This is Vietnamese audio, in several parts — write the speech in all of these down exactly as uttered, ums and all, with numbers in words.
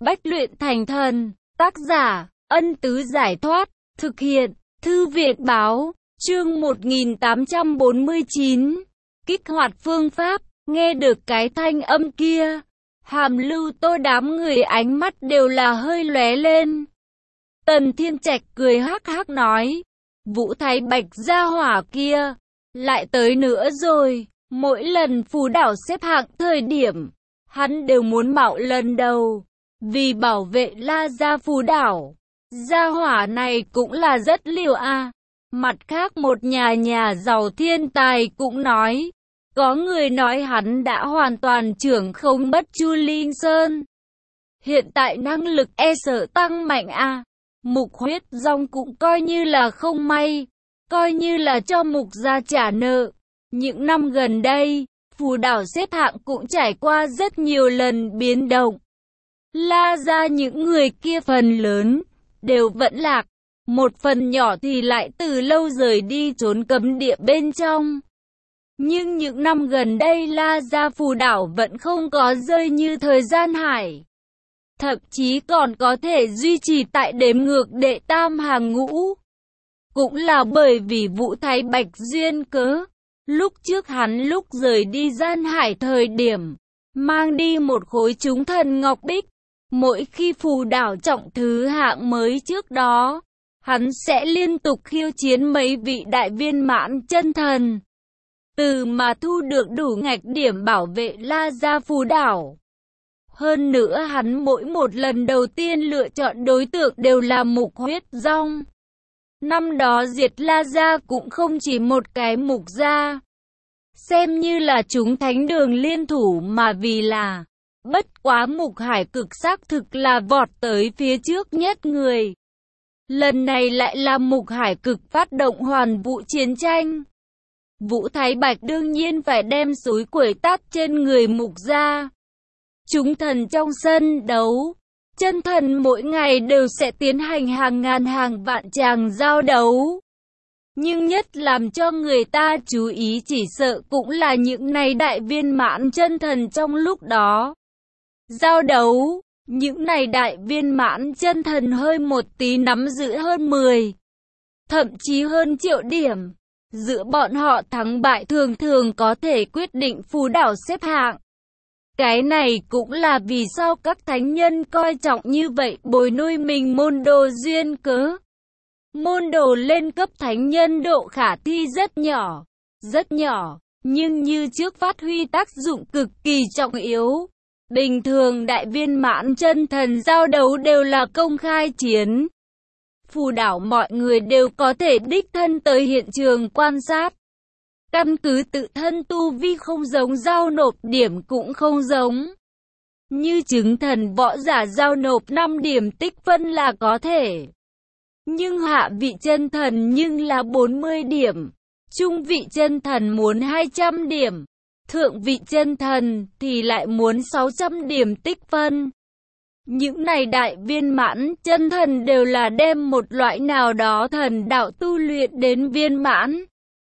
Bách luyện thành thần, tác giả, Ân Tứ Giải Thoát, thực hiện, Thư viện Báo, chương một nghìn tám trăm bốn mươi chín, kích hoạt phương pháp, nghe được cái thanh âm kia, Hàm Lưu Tô đám người ánh mắt đều là hơi lóe lên. Tần Thiên Trạch cười hắc hắc nói, Vũ Thái Bạch gia hỏa kia, lại tới nữa rồi, mỗi lần phù đảo xếp hạng thời điểm, hắn đều muốn mạo lần đầu, vì bảo vệ La Gia phù đảo. Gia hỏa này cũng là rất liều a. Mặt khác một nhà nhà giàu thiên tài cũng nói, có người nói hắn đã hoàn toàn trưởng không bất Chu Linh Sơn. Hiện tại năng lực e sợ tăng mạnh a. Mục Huyết Dòng cũng coi như là không may, coi như là cho Mục gia trả nợ. Những năm gần đây, phù đảo xếp hạng cũng trải qua rất nhiều lần biến động. La Gia những người kia phần lớn đều vẫn lạc, một phần nhỏ thì lại từ lâu rời đi trốn cấm địa bên trong. Nhưng những năm gần đây La Gia phù đảo vẫn không có rơi như thời gian hải. Thậm chí còn có thể duy trì tại đếm ngược đệ tam hàng ngũ. Cũng là bởi vì Vũ Thái Bạch duyên cớ. Lúc trước hắn lúc rời đi gian hải thời điểm, mang đi một khối chúng thần ngọc bích. Mỗi khi phù đảo trọng thứ hạng mới trước đó, hắn sẽ liên tục khiêu chiến mấy vị đại viên mãn chân thần. Từ mà thu được đủ ngạch điểm bảo vệ La Gia phù đảo. Hơn nữa hắn mỗi một lần đầu tiên lựa chọn đối tượng đều là Mục Huyết Dòng. Năm đó diệt La Gia cũng không chỉ một cái Mục gia. Xem như là chúng thánh đường liên thủ mà vì là, bất quá Mục Hải Cực xác thực là vọt tới phía trước nhất người. Lần này lại là Mục Hải Cực phát động hoàn vũ chiến tranh. Vũ Thái Bạch đương nhiên phải đem xúi quẩy tát trên người Mục gia. Chúng thần trong sân đấu, chân thần mỗi ngày đều sẽ tiến hành hàng ngàn hàng vạn tràng giao đấu. Nhưng nhất làm cho người ta chú ý chỉ sợ cũng là những này đại viên mãn chân thần trong lúc đó. Giao đấu, những này đại viên mãn chân thần hơi một tí nắm giữ hơn mười, thậm chí hơn triệu điểm. Giữa bọn họ thắng bại thường thường có thể quyết định phù đảo xếp hạng. Cái này cũng là vì sao các thánh nhân coi trọng như vậy bồi nuôi mình môn đồ duyên cớ. Môn đồ lên cấp thánh nhân độ khả thi rất nhỏ, rất nhỏ, nhưng như trước phát huy tác dụng cực kỳ trọng yếu. Bình thường đại viên mãn chân thần giao đấu đều là công khai chiến. Phù đảo mọi người đều có thể đích thân tới hiện trường quan sát. Căn cứ tự thân tu vi không giống giao nộp điểm cũng không giống. Như chứng thần võ giả giao nộp năm điểm tích phân là có thể. Nhưng hạ vị chân thần nhưng là bốn mươi điểm. Trung vị chân thần muốn hai trăm điểm. Thượng vị chân thần thì lại muốn sáu trăm điểm tích phân. Những này đại viên mãn chân thần đều là đem một loại nào đó thần đạo tu luyện đến viên mãn.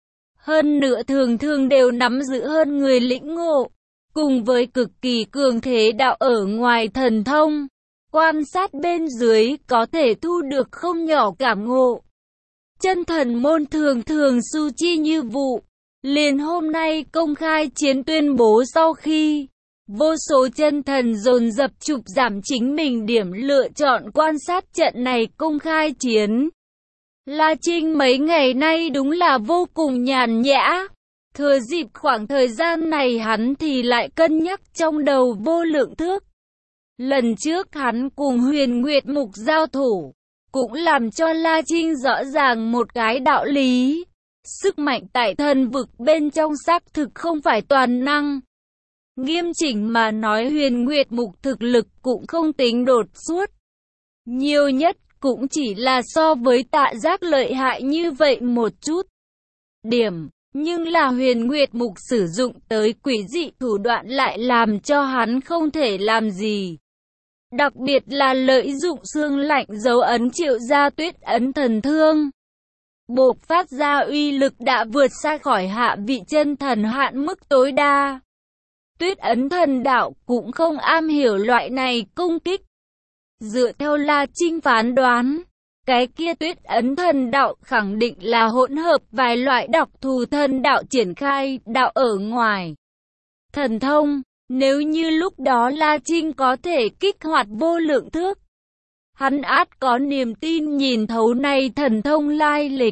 Hơn nữa thường thường đều nắm giữ hơn người lĩnh ngộ, cùng với cực kỳ cường thế đạo ở ngoài thần thông. Quan sát bên dưới có thể thu được không nhỏ cảm ngộ. Chân thần môn thường thường su chi như vụ. Liền hôm nay công khai chiến tuyên bố sau khi vô số chân thần dồn dập chụp giảm chính mình điểm lựa chọn quan sát trận này công khai chiến. La Trinh mấy ngày nay đúng là vô cùng nhàn nhã. Thừa dịp khoảng thời gian này hắn thì lại cân nhắc trong đầu vô lượng thước. Lần trước hắn cùng Huyền Nguyệt Mục giao thủ, cũng làm cho La Trinh rõ ràng một cái đạo lý. Sức mạnh tại thần vực bên trong xác thực không phải toàn năng. Nghiêm chỉnh mà nói Huyền Nguyệt Mục thực lực cũng không tính đột xuất. Nhiều nhất cũng chỉ là so với Tạ Giác lợi hại như vậy một chút. Điểm, nhưng là Huyền Nguyệt Mục sử dụng tới quỷ dị thủ đoạn lại làm cho hắn không thể làm gì. Đặc biệt là lợi dụng xương lạnh dấu ấn triệu ra tuyết ấn thần thương. Bộc phát ra uy lực đã vượt xa khỏi hạ vị chân thần hạn mức tối đa. Tuyết ấn thần đạo cũng không am hiểu loại này công kích. Dựa theo La Trinh phán đoán, cái kia Tuyết Ấn thần đạo khẳng định là hỗn hợp vài loại đặc thù thần đạo triển khai đạo ở ngoài thần thông. Nếu như lúc đó La Trinh có thể kích hoạt vô lượng thước, hắn ắt có niềm tin nhìn thấu này thần thông lai lịch.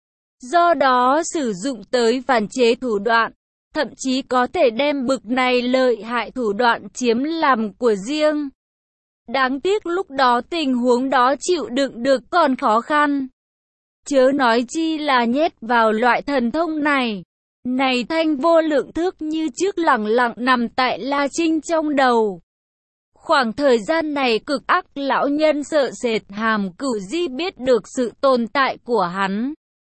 Do đó sử dụng tới phản chế thủ đoạn, thậm chí có thể đem bực này lợi hại thủ đoạn chiếm làm của riêng. Đáng tiếc lúc đó tình huống đó chịu đựng được còn khó khăn. Chớ nói chi là nhét vào loại thần thông này. Này thanh vô lượng thước như trước lẳng lặng nằm tại La Trinh trong đầu. Khoảng thời gian này cực ác lão nhân sợ sệt Hàm Cửu Di biết được sự tồn tại của hắn,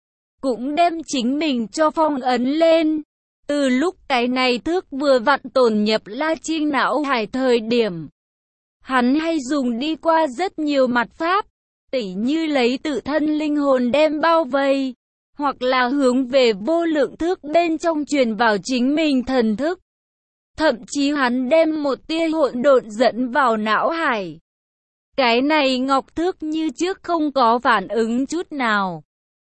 cũng đem chính mình cho phong ấn lên. Từ lúc cái này thước vừa vặn tồn nhập La Trinh não hải thời điểm, hắn hay dùng đi qua rất nhiều mặt pháp, tỉ như lấy tự thân linh hồn đem bao vây, hoặc là hướng về vô lượng thước bên trong truyền vào chính mình thần thức. Thậm chí hắn đem một tia hỗn độn dẫn vào não hải. Cái này ngọc thước như trước không có phản ứng chút nào.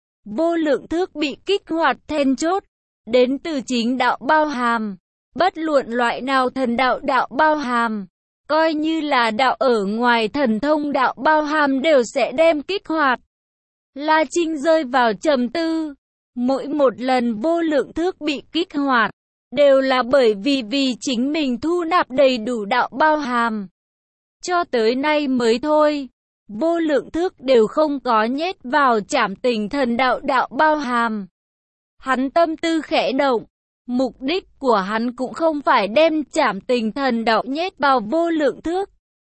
Vô lượng thước bị kích hoạt then chốt, đến từ chính đạo bao hàm. Bất luận loại nào thần đạo đạo bao hàm, coi như là đạo ở ngoài thần thông đạo bao hàm đều sẽ đem kích hoạt. La Trinh rơi vào trầm tư. Mỗi một lần vô lượng thước bị kích hoạt, đều là bởi vì vì chính mình thu nạp đầy đủ đạo bao hàm. Cho tới nay mới thôi, vô lượng thước đều không có nhét vào trảm tình thần đạo đạo bao hàm. Hắn tâm tư khẽ động, mục đích của hắn cũng không phải đem trảm tình thần đạo nhét vào vô lượng thước.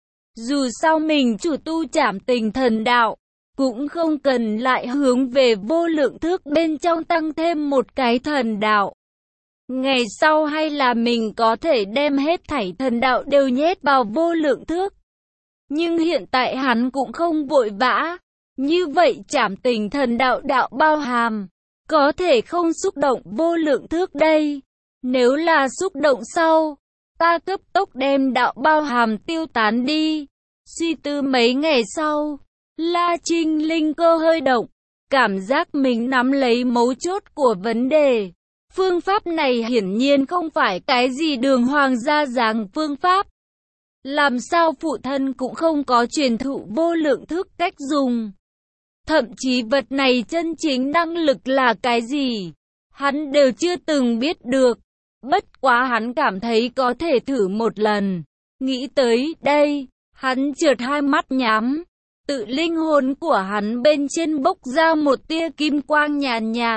Dù sao mình chủ tu trảm tình thần đạo, cũng không cần lại hướng về vô lượng thước bên trong tăng thêm một cái thần đạo. Ngày sau hay là mình có thể đem hết thảy thần đạo đều nhét vào vô lượng thước. Nhưng hiện tại hắn cũng không vội vã. Như vậy trảm tình thần đạo đạo bao hàm, có thể không xúc động vô lượng thước đây. Nếu là xúc động sau, ta cấp tốc đem đạo bao hàm tiêu tán đi. Suy tư mấy ngày sau, La Trinh linh cơ hơi động, cảm giác mình nắm lấy mấu chốt của vấn đề. Phương pháp này hiển nhiên không phải cái gì đường hoàng gia giáng phương pháp. Làm sao phụ thân cũng không có truyền thụ vô lượng thước cách dùng. Thậm chí vật này chân chính năng lực là cái gì, hắn đều chưa từng biết được. Bất quá hắn cảm thấy có thể thử một lần. Nghĩ tới đây, hắn chợt hai mắt nhắm. Tự linh hồn của hắn bên trên bốc ra một tia kim quang nhàn nhạt, nhạt.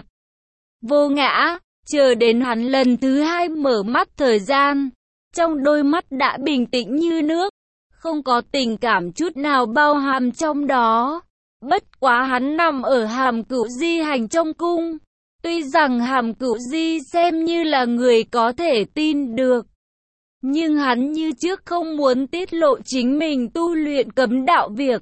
Vô ngã, chờ đến hắn lần thứ hai mở mắt thời gian, trong đôi mắt đã bình tĩnh như nước, không có tình cảm chút nào bao hàm trong đó. Bất quá hắn nằm ở Hàm Cửu Di hành trong cung. Tuy rằng Hàm Cửu Di xem như là người có thể tin được, nhưng hắn như trước không muốn tiết lộ chính mình tu luyện cấm đạo việc.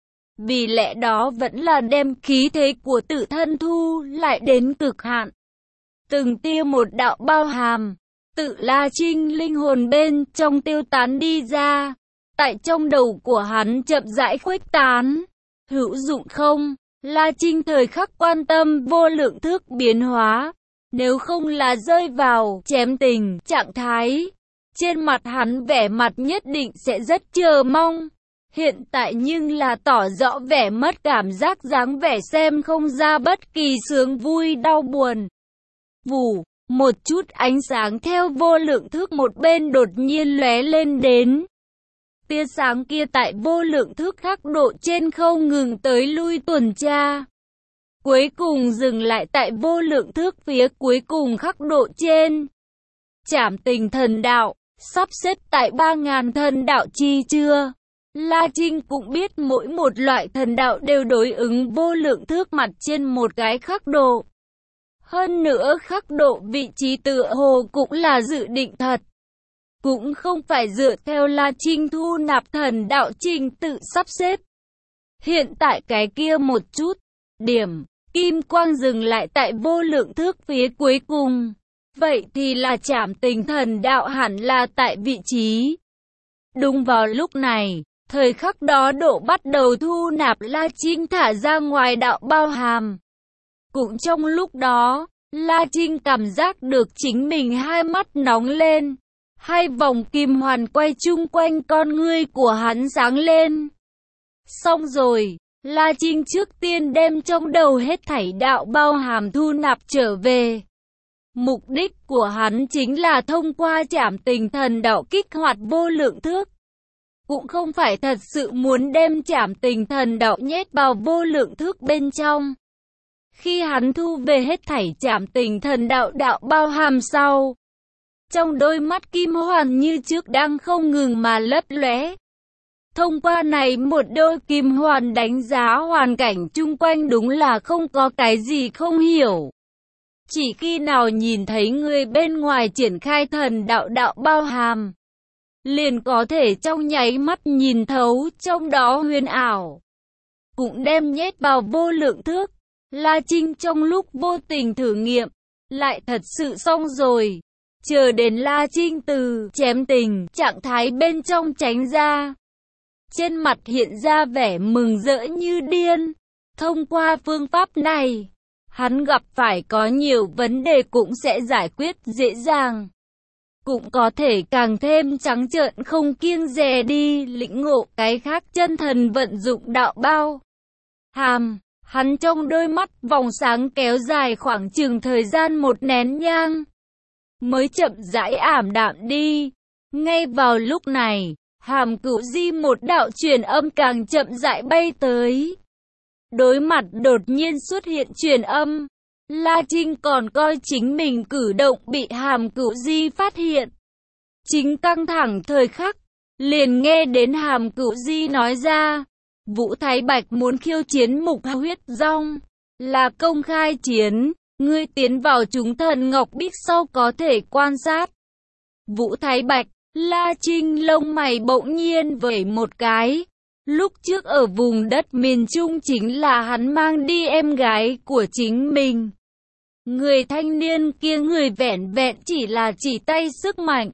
Vì lẽ đó vẫn là đem khí thế của tự thân thu lại đến cực hạn. Từng tia một đạo bao hàm, tự La Trinh linh hồn bên trong tiêu tán đi ra. Tại trong đầu của hắn chậm rãi khuếch tán. Hữu dụng không? La Trinh thời khắc quan tâm vô lượng thước biến hóa. Nếu không là rơi vào chém tình trạng thái, trên mặt hắn vẻ mặt nhất định sẽ rất chờ mong. Hiện tại nhưng là tỏ rõ vẻ mất cảm giác, dáng vẻ xem không ra bất kỳ sướng vui đau buồn. Vù, một chút ánh sáng theo vô lượng thước một bên đột nhiên lóe lên đến. Tia sáng kia tại vô lượng thước khắc độ trên không ngừng tới lui tuần tra. Cuối cùng dừng lại tại vô lượng thước phía cuối cùng khắc độ trên. Trảm tình thần đạo, sắp xếp tại ba ngàn thần đạo chi chưa? La Trinh cũng biết mỗi một loại thần đạo đều đối ứng vô lượng thước mặt trên một cái khắc độ. Hơn nữa khắc độ vị trí tựa hồ cũng là dự định thật. Cũng không phải dựa theo La Trinh thu nạp thần đạo trình tự sắp xếp. Hiện tại cái kia một chút, điểm, kim quang dừng lại tại vô lượng thước phía cuối cùng. Vậy thì là trảm tình thần đạo hẳn là tại vị trí. Đúng vào lúc này, Thời khắc đó Độ bắt đầu thu nạp La Trinh thả ra ngoài đạo bao hàm. Cũng trong lúc đó, La Trinh cảm giác được chính mình hai mắt nóng lên. Hai vòng kim hoàn quay chung quanh con ngươi của hắn sáng lên. Xong rồi, La Trinh trước tiên đem trong đầu hết thảy đạo bao hàm thu nạp trở về. Mục đích của hắn chính là thông qua trảm tình thần đạo kích hoạt vô lượng thước. Cũng không phải thật sự muốn đem trảm tình thần đạo nhét vào vô lượng thước bên trong. Khi hắn thu về hết thảy trảm tình thần đạo đạo bao hàm sau, trong đôi mắt kim hoàn như trước đang không ngừng mà lấp lóe. Thông qua này một đôi kim hoàn đánh giá hoàn cảnh chung quanh đúng là không có cái gì không hiểu. Chỉ khi nào nhìn thấy người bên ngoài triển khai thần đạo đạo bao hàm, liền có thể trong nháy mắt nhìn thấu trong đó huyền ảo. Cũng đem nhét vào vô lượng thước. La Trinh trong lúc vô tình thử nghiệm, lại thật sự xong rồi. Chờ đến La Trinh từ chém tình trạng thái bên trong tránh ra, trên mặt hiện ra vẻ mừng rỡ như điên. Thông qua phương pháp này, hắn gặp phải có nhiều vấn đề cũng sẽ giải quyết dễ dàng. Cũng có thể càng thêm trắng trợn không kiêng dè đi lĩnh ngộ cái khác chân thần vận dụng đạo bao hàm. Hắn trong đôi mắt vòng sáng kéo dài khoảng chừng thời gian một nén nhang, mới chậm rãi ảm đạm đi. Ngay vào lúc này, Hàm Cửu Di một đạo truyền âm càng chậm rãi bay tới. Đối mặt đột nhiên xuất hiện truyền âm, La Trinh còn coi chính mình cử động bị Hàm Cửu Di phát hiện. Chính căng thẳng thời khắc, liền nghe đến Hàm Cửu Di nói ra, Vũ Thái Bạch muốn khiêu chiến Mục Huyết Rong, là công khai chiến, ngươi tiến vào chúng thần Ngọc Bích sau có thể quan sát. Vũ Thái Bạch, La Trinh lông mày bỗng nhiên vẩy một cái. Lúc trước ở vùng đất miền Trung chính là hắn mang đi em gái của chính mình. Người thanh niên kia người vẻn vẹn chỉ là chỉ tay sức mạnh,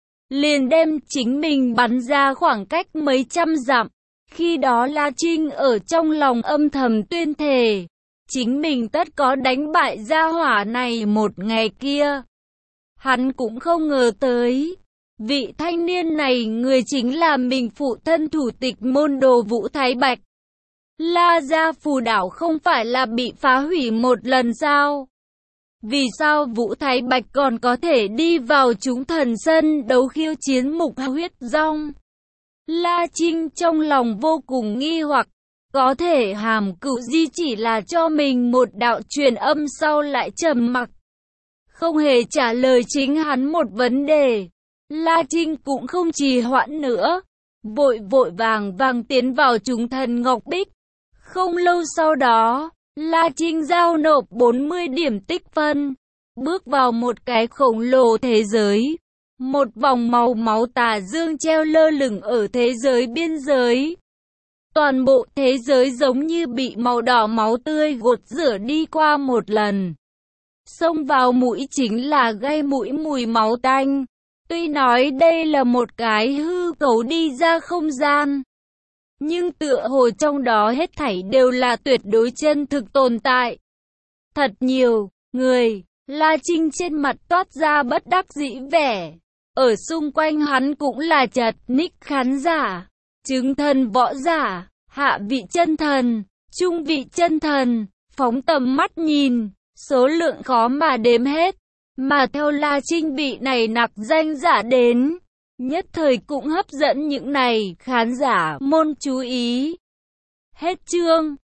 liền đem chính mình bắn ra khoảng cách mấy trăm dặm. Khi đó La Trinh ở trong lòng âm thầm tuyên thề, chính mình tất có đánh bại gia hỏa này một ngày kia. Hắn cũng không ngờ tới, vị thanh niên này người chính là mình phụ thân thủ tịch môn đồ Vũ Thái Bạch. La gia phù đảo không phải là bị phá hủy một lần sao? Vì sao Vũ Thái Bạch còn có thể đi vào chúng thần sân đấu khiêu chiến Mục Huyết Rong? La Trinh trong lòng vô cùng nghi hoặc, có thể Hàm Cửu Di chỉ là cho mình một đạo truyền âm sau lại trầm mặc, không hề trả lời chính hắn một vấn đề. La Trinh cũng không trì hoãn nữa, vội vội vàng vàng tiến vào chúng thần Ngọc Bích. Không lâu sau đó, La Trinh giao nộp bốn mươi điểm tích phân, bước vào một cái khổng lồ thế giới. Một vòng màu máu tà dương treo lơ lửng ở thế giới biên giới. Toàn bộ thế giới giống như bị màu đỏ máu tươi gột rửa đi qua một lần. Xông vào mũi chính là gây mũi mùi máu tanh. Tuy nói đây là một cái hư cấu đi ra không gian, nhưng tựa hồ trong đó hết thảy đều là tuyệt đối chân thực tồn tại. Thật nhiều người, La Trinh trên mặt toát ra bất đắc dĩ vẻ. Ở xung quanh hắn cũng là chật ních khán giả, chứng thần võ giả, hạ vị chân thần, trung vị chân thần, phóng tầm mắt nhìn, số lượng khó mà đếm hết. Mà theo La Trinh bị này nặc danh giả đến, nhất thời cũng hấp dẫn những này khán giả môn chú ý. Hết chương.